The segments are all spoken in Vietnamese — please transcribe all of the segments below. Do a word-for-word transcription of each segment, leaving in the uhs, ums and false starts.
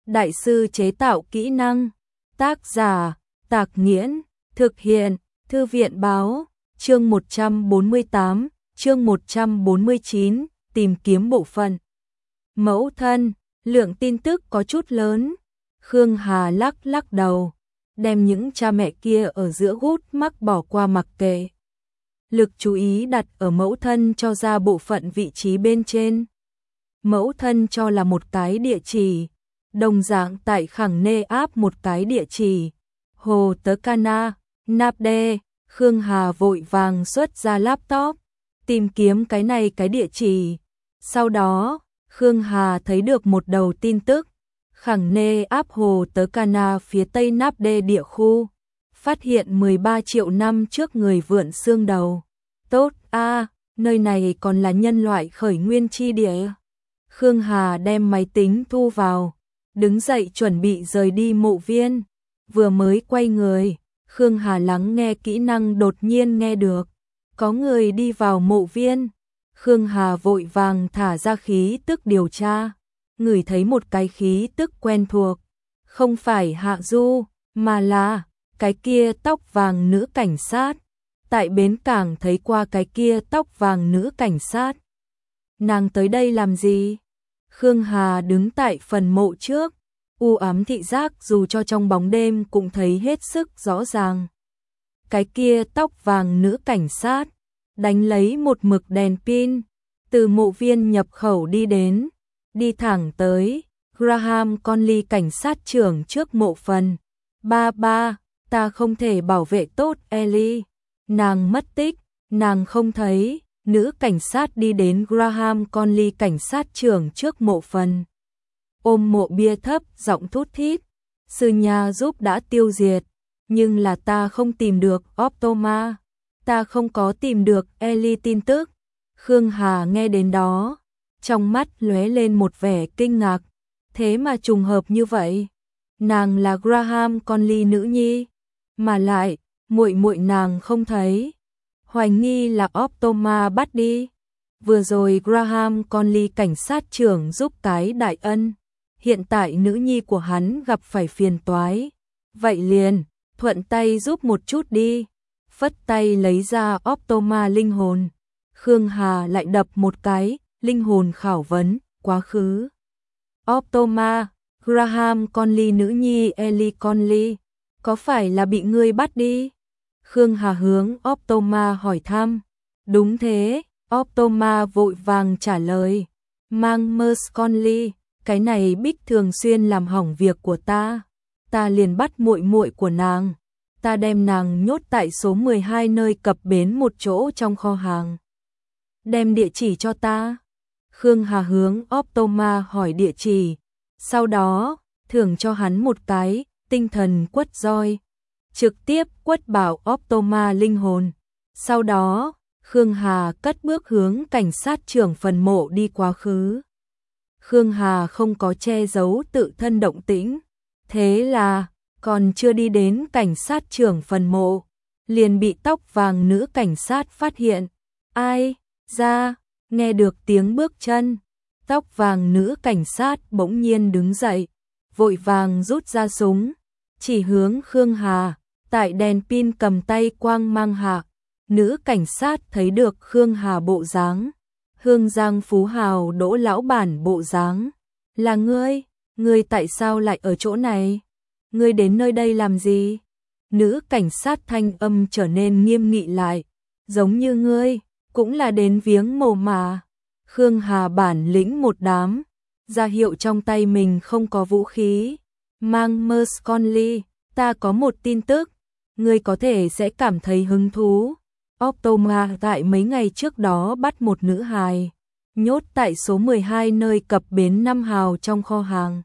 đại sư chế tạo kỹ năng. Tác giả, Tạc Nghiễn, thực hiện, Thư viện báo, chương một trăm bốn mươi tám, chương một trăm bốn mươi chín, tìm kiếm bộ phận. Mẫu thân, lượng tin tức có chút lớn. Khương Hà lắc lắc đầu, đem những cha mẹ kia ở giữa gút mắc bỏ qua mặc kệ. Lực chú ý đặt ở mẫu thân cho ra bộ phận vị trí bên trên. Mẫu thân cho là một cái địa chỉ, đồng dạng tại Khẳng Nê áp một cái địa chỉ. Hồ Tớ Cana, Náp Đê, Khương Hà vội vàng xuất ra laptop, tìm kiếm cái này cái địa chỉ. Sau đó, Khương Hà thấy được một đầu tin tức. Khẳng Nê áp Hồ Tớ Cana phía tây Náp Đê địa khu. Phát hiện mười ba triệu năm trước người vượn xương đầu. Tốt a, à, nơi này còn là nhân loại khởi nguyên chi địa. Khương Hà đem máy tính thu vào, đứng dậy chuẩn bị rời đi mộ viên. Vừa mới quay người, Khương Hà lắng nghe kỹ năng đột nhiên nghe được. Có người đi vào mộ viên. Khương Hà vội vàng thả ra khí tức điều tra. Ngửi thấy một cái khí tức quen thuộc. Không phải Hạ Du, mà là cái kia tóc vàng nữ cảnh sát. Tại bến cảng thấy qua cái kia tóc vàng nữ cảnh sát. Nàng tới đây làm gì? Khương Hà đứng tại phần mộ trước. U ám thị giác dù cho trong bóng đêm cũng thấy hết sức rõ ràng. Cái kia tóc vàng nữ cảnh sát đánh lấy một mực đèn pin, từ mộ viên nhập khẩu đi đến, đi thẳng tới Graham Conley cảnh sát trưởng trước mộ phần. Ba ba, ta không thể bảo vệ tốt Ellie. Nàng mất tích, nàng không thấy. Nữ cảnh sát đi đến Graham Conley cảnh sát trưởng trước mộ phần. Ôm mộ bia thấp, giọng thút thít. Sư nhà giúp đã tiêu diệt, nhưng là ta không tìm được Optoma. Ta không có tìm được Ellie tin tức. Khương Hà nghe đến đó, trong mắt lóe lên một vẻ kinh ngạc. Thế mà trùng hợp như vậy. Nàng là Graham Conley nữ nhi, mà lại muội muội nàng không thấy. Hoài nghi là Optoma bắt đi. Vừa rồi Graham Conley cảnh sát trưởng giúp cái đại ân. Hiện tại nữ nhi của hắn gặp phải phiền toái. Vậy liền, thuận tay giúp một chút đi. Phất tay lấy ra Optoma linh hồn. Khương Hà lại đập một cái, linh hồn khảo vấn, quá khứ. Optoma, Graham Conley nữ nhi Ellie Conley, có phải là bị ngươi bắt đi? Khương Hà hướng Optoma hỏi thăm. Đúng thế, Optoma vội vàng trả lời. Mang Merce Conley, cái này Bích thường xuyên làm hỏng việc của ta. Ta liền bắt muội muội của nàng. Ta đem nàng nhốt tại số mười hai nơi cập bến một chỗ trong kho hàng. Đem địa chỉ cho ta. Khương Hà hướng Optoma hỏi địa chỉ. Sau đó, thưởng cho hắn một cái tinh thần quất roi. Trực tiếp quất bảo Optoma linh hồn. Sau đó, Khương Hà cất bước hướng cảnh sát trưởng phần mộ đi quá khứ. Khương Hà không có che giấu tự thân động tĩnh. Thế là, còn chưa đi đến cảnh sát trưởng phần mộ, liền bị tóc vàng nữ cảnh sát phát hiện. Ai? Ra, nghe được tiếng bước chân. Tóc vàng nữ cảnh sát bỗng nhiên đứng dậy, vội vàng rút ra súng, chỉ hướng Khương Hà. Tại đèn pin cầm tay quang mang hạ, nữ cảnh sát thấy được Khương Hà bộ dáng. Hương Giang Phú Hào Đỗ lão bản bộ dáng. Là ngươi? Ngươi tại sao lại ở chỗ này? Ngươi đến nơi đây làm gì? Nữ cảnh sát thanh âm trở nên nghiêm nghị lại. Giống như ngươi, cũng là đến viếng mồ mà. Khương Hà bản lĩnh một đám, ra hiệu trong tay mình không có vũ khí. Mang Merce Conley, ta có một tin tức. Ngươi có thể sẽ cảm thấy hứng thú. Optoma tại mấy ngày trước đó bắt một nữ hài, nhốt tại số mười hai nơi cập bến năm hào trong kho hàng.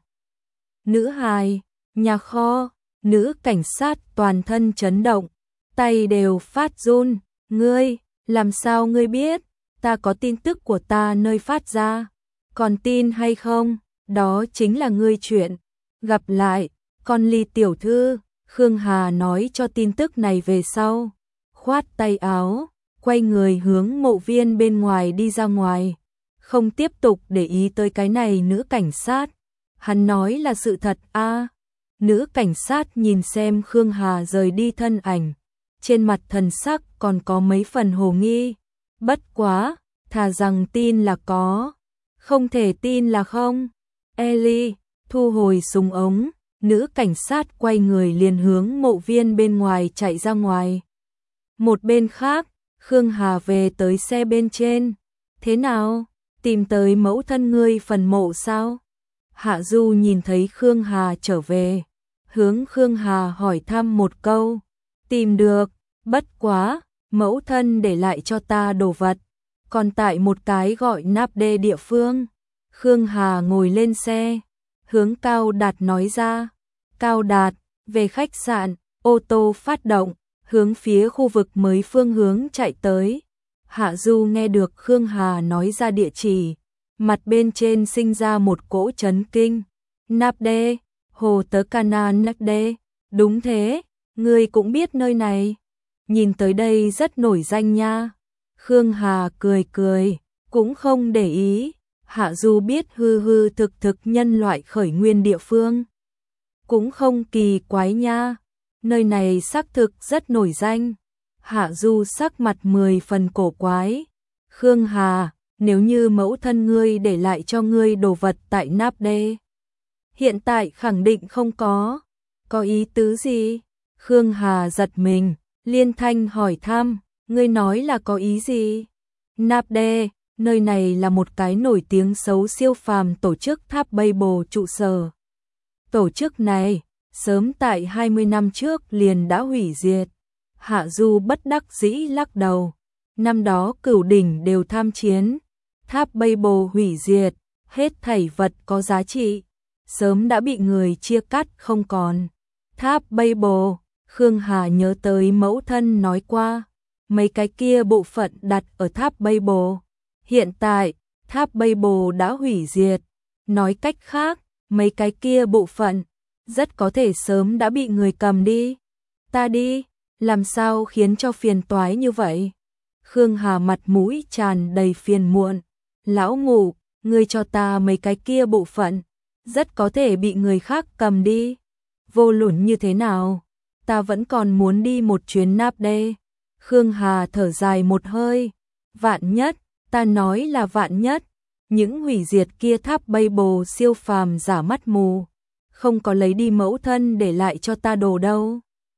Nữ hài, nhà kho, nữ cảnh sát toàn thân chấn động, tay đều phát run. Ngươi, làm sao ngươi biết? Ta có tin tức của ta nơi phát ra. Còn tin hay không? Đó chính là ngươi chuyện. Gặp lại, Conley tiểu thư. Khương Hà nói cho tin tức này về sau, khoát tay áo, quay người hướng mộ viên bên ngoài đi ra ngoài, không tiếp tục để ý tới cái này nữ cảnh sát. Hắn nói là sự thật a. Nữ cảnh sát nhìn xem Khương Hà rời đi thân ảnh, trên mặt thần sắc còn có mấy phần hồ nghi. Bất quá, thà rằng tin là có, không thể tin là không. Ellie, thu hồi súng ống, nữ cảnh sát quay người liền hướng mộ viên bên ngoài chạy ra ngoài. Một bên khác, Khương Hà về tới xe bên trên. Thế nào? Tìm tới mẫu thân ngươi phần mộ sao? Hạ Du nhìn thấy Khương Hà trở về, hướng Khương Hà hỏi thăm một câu. Tìm được, bất quá, mẫu thân để lại cho ta đồ vật, còn tại một cái gọi náp đê địa phương. Khương Hà ngồi lên xe, hướng Cao Đạt nói ra. Cao Đạt, về khách sạn, ô tô phát động, hướng phía khu vực mới phương hướng chạy tới. Hạ Du nghe được Khương Hà nói ra địa chỉ, mặt bên trên sinh ra một cỗ chấn kinh. Náp đê, hồ tớ Cana Náp đê, đúng thế, ngươi cũng biết nơi này. Nhìn tới đây rất nổi danh nha. Khương Hà cười cười, cũng không để ý. Hạ Du biết hư hư thực thực nhân loại khởi nguyên địa phương, cũng không kỳ quái nha. Nơi này xác thực rất nổi danh. Hạ Du sắc mặt mười phần cổ quái. Khương Hà, nếu như mẫu thân ngươi để lại cho ngươi đồ vật tại Náp đê, hiện tại khẳng định không có. Có ý tứ gì? Khương Hà giật mình, liên thanh hỏi thăm, ngươi nói là có ý gì? Náp đê, nơi này là một cái nổi tiếng xấu siêu phàm tổ chức Tháp Babel trụ sở. Tổ chức này, sớm tại hai mươi năm trước liền đã hủy diệt. Hạ Du bất đắc dĩ lắc đầu. Năm đó cửu đỉnh đều tham chiến, Tháp Babel hủy diệt, hết thảy vật có giá trị sớm đã bị người chia cắt không còn. Tháp Babel, Khương Hà nhớ tới mẫu thân nói qua, mấy cái kia bộ phận đặt ở Tháp Babel. Hiện tại, Tháp Babel đã hủy diệt. Nói cách khác, mấy cái kia bộ phận rất có thể sớm đã bị người cầm đi. Ta đi, làm sao khiến cho phiền toái như vậy? Khương Hà mặt mũi tràn đầy phiền muộn. Lão Ngũ, ngươi cho ta mấy cái kia bộ phận, rất có thể bị người khác cầm đi. Vô luận như thế nào, ta vẫn còn muốn đi một chuyến Náp đê. Khương Hà thở dài một hơi. Vạn nhất, ta nói là vạn nhất, những hủy diệt kia Tháp Babel siêu phàm giả mắt mù, không có lấy đi mẫu thân để lại cho ta đồ đâu.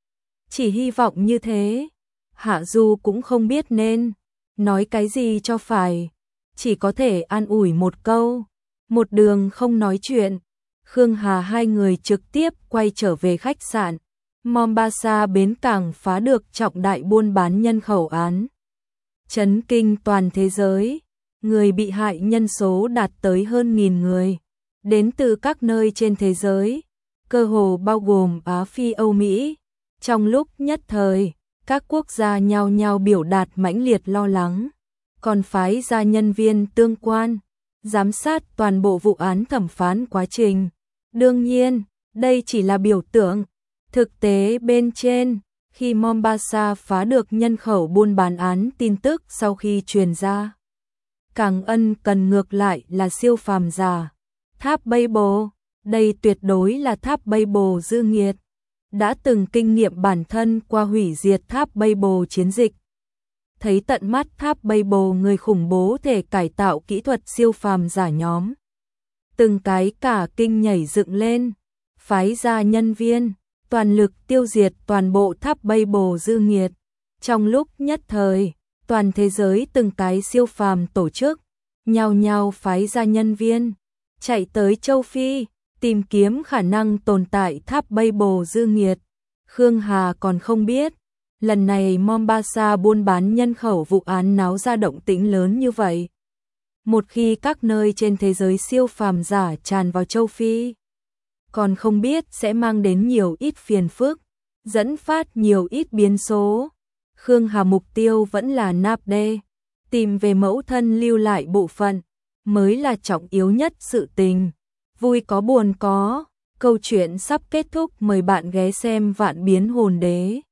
Chỉ hy vọng như thế. Hạ Du cũng không biết nên nói cái gì cho phải, chỉ có thể an ủi một câu. Một đường không nói chuyện, Khương Hà hai người trực tiếp quay trở về khách sạn. Mombasa bến cảng phá được trọng đại buôn bán nhân khẩu án, chấn kinh toàn thế giới. Người bị hại nhân số đạt tới hơn nghìn người, đến từ các nơi trên thế giới, cơ hồ bao gồm Á Phi Âu Mỹ. Trong lúc nhất thời, các quốc gia nhao nhao biểu đạt mãnh liệt lo lắng, còn phái ra nhân viên tương quan, giám sát toàn bộ vụ án thẩm phán quá trình. Đương nhiên, đây chỉ là biểu tượng. Thực tế bên trên, khi Mombasa phá được nhân khẩu buôn bán án tin tức sau khi truyền ra, càng ân cần ngược lại là siêu phàm giả. Tháp Babel, đây tuyệt đối là Tháp Babel dư nghiệt, đã từng kinh nghiệm bản thân qua hủy diệt Tháp Babel chiến dịch. Thấy tận mắt Tháp Babel người khủng bố thể cải tạo kỹ thuật siêu phàm giả nhóm, từng cái cả kinh nhảy dựng lên, phái ra nhân viên, toàn lực tiêu diệt toàn bộ Tháp Babel dư nghiệt. Trong lúc nhất thời, toàn thế giới từng cái siêu phàm tổ chức, nhao nhao phái ra nhân viên, chạy tới châu Phi, tìm kiếm khả năng tồn tại Tháp Babel dư nghiệt. Khương Hà còn không biết, lần này Mombasa buôn bán nhân khẩu vụ án náo ra động tĩnh lớn như vậy. Một khi các nơi trên thế giới siêu phàm giả tràn vào châu Phi, còn không biết sẽ mang đến nhiều ít phiền phức, dẫn phát nhiều ít biến số. Khương Hà mục tiêu vẫn là Náp đê, tìm về mẫu thân lưu lại bộ phận, mới là trọng yếu nhất sự tình. Vui có buồn có, câu chuyện sắp kết thúc, mời bạn ghé xem Vạn Biến Hồn Đế.